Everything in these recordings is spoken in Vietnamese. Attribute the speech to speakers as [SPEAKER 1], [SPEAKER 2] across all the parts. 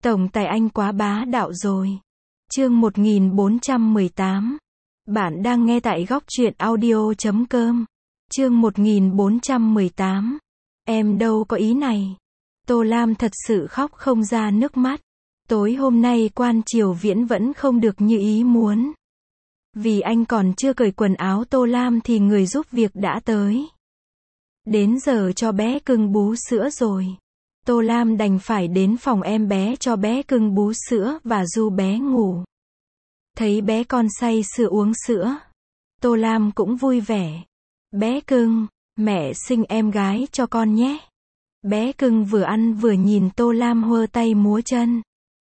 [SPEAKER 1] Tổng tài anh quá bá đạo rồi. Chương 1418. Bạn đang nghe tại góc truyện audio.com. Chương 1418. Em đâu có ý này. Tô Lam thật sự khóc không ra nước mắt. Tối hôm nay Quan Triều Viễn vẫn không được như ý muốn. Vì anh còn chưa cởi quần áo Tô Lam thì người giúp việc đã tới. Đến giờ cho bé cưng bú sữa rồi. Tô Lam đành phải đến phòng em bé cho bé cưng bú sữa và du bé ngủ. Thấy bé con say sưa uống sữa, Tô Lam cũng vui vẻ. Bé cưng, mẹ sinh em gái cho con nhé. Bé cưng vừa ăn vừa nhìn Tô Lam huơ tay múa chân.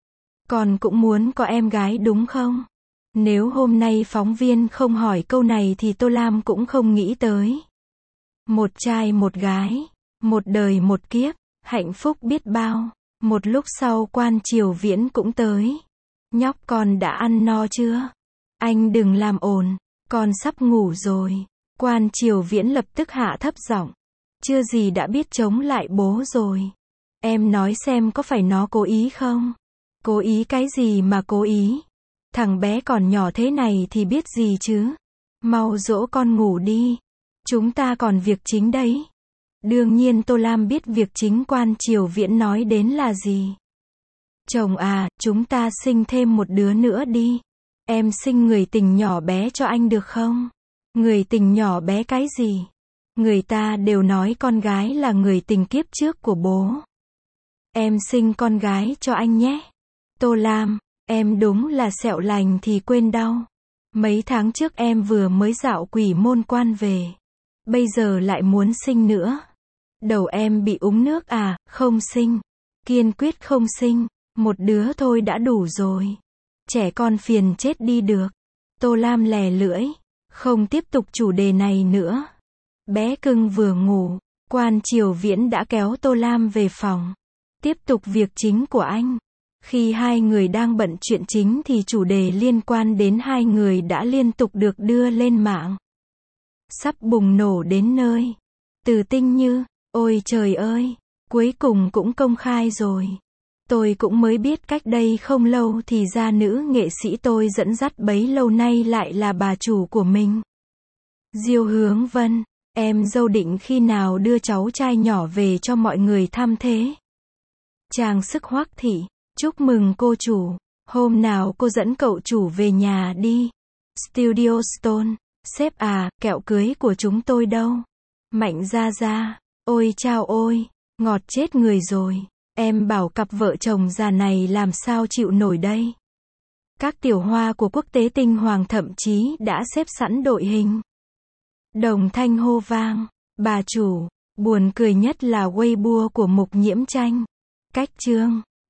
[SPEAKER 1] Con cũng muốn có em gái đúng không? Nếu hôm nay phóng viên không hỏi câu này thì Tô Lam cũng không nghĩ tới. Một trai một gái, một đời một kiếp, hạnh phúc biết bao. Một lúc sau Quan Triều Viễn cũng tới. Nhóc con đã ăn no chưa? Anh đừng làm ồn, con sắp ngủ rồi. Quan Triều Viễn lập tức hạ thấp giọng. Chưa gì đã biết chống lại bố rồi. Em nói xem có phải nó cố ý không? Cố ý cái gì mà cố ý? Thằng bé còn nhỏ thế này thì biết gì chứ? Mau dỗ con ngủ đi. Chúng ta còn việc chính đấy. Đương nhiên Tô Lam biết việc chính Quan Triều Viễn nói đến là gì. Chồng à, chúng ta sinh thêm một đứa nữa đi. Em sinh người tình nhỏ bé cho anh được không? Người tình nhỏ bé cái gì? Người ta đều nói con gái là người tình kiếp trước của bố. Em sinh con gái cho anh nhé. Tô Lam, em đúng là sẹo lành thì quên đau. Mấy tháng trước em vừa mới dạo Quỷ Môn Quan về. Bây giờ lại muốn sinh nữa. Đầu em bị úng nước à? Không sinh. Kiên quyết không sinh. Một đứa thôi đã đủ rồi. Trẻ con phiền chết đi được. Tô Lam lè lưỡi. Không tiếp tục chủ đề này nữa. Bé cưng vừa ngủ. Quan Triều Viễn đã kéo Tô Lam về phòng. Tiếp tục việc chính của anh. Khi hai người đang bận chuyện chính thì chủ đề liên quan đến hai người đã liên tục được đưa lên mạng. Sắp bùng nổ đến nơi. Từ Tinh Như, ôi trời ơi, cuối cùng cũng công khai rồi. Tôi cũng mới biết cách đây không lâu thì ra nữ nghệ sĩ tôi dẫn dắt bấy lâu nay lại là bà chủ của mình. Diêu Hướng Vân, em dâu định khi nào đưa cháu trai nhỏ về cho mọi người thăm thế? Trang Sức Hoắc Thị, chúc mừng cô chủ, hôm nào cô dẫn cậu chủ về nhà đi. Studio Stone, sếp à, kẹo cưới của chúng tôi đâu? Mạnh Gia Gia, ôi chao ôi, ngọt chết người rồi. Em bảo cặp vợ chồng già này làm sao chịu nổi đây. Các tiểu hoa của quốc tế tinh hoàng thậm chí đã xếp sẵn đội hình. Đồng thanh hô vang, bà chủ, buồn cười nhất là Weibo của Mục Nhiễm Tranh. Cách chương,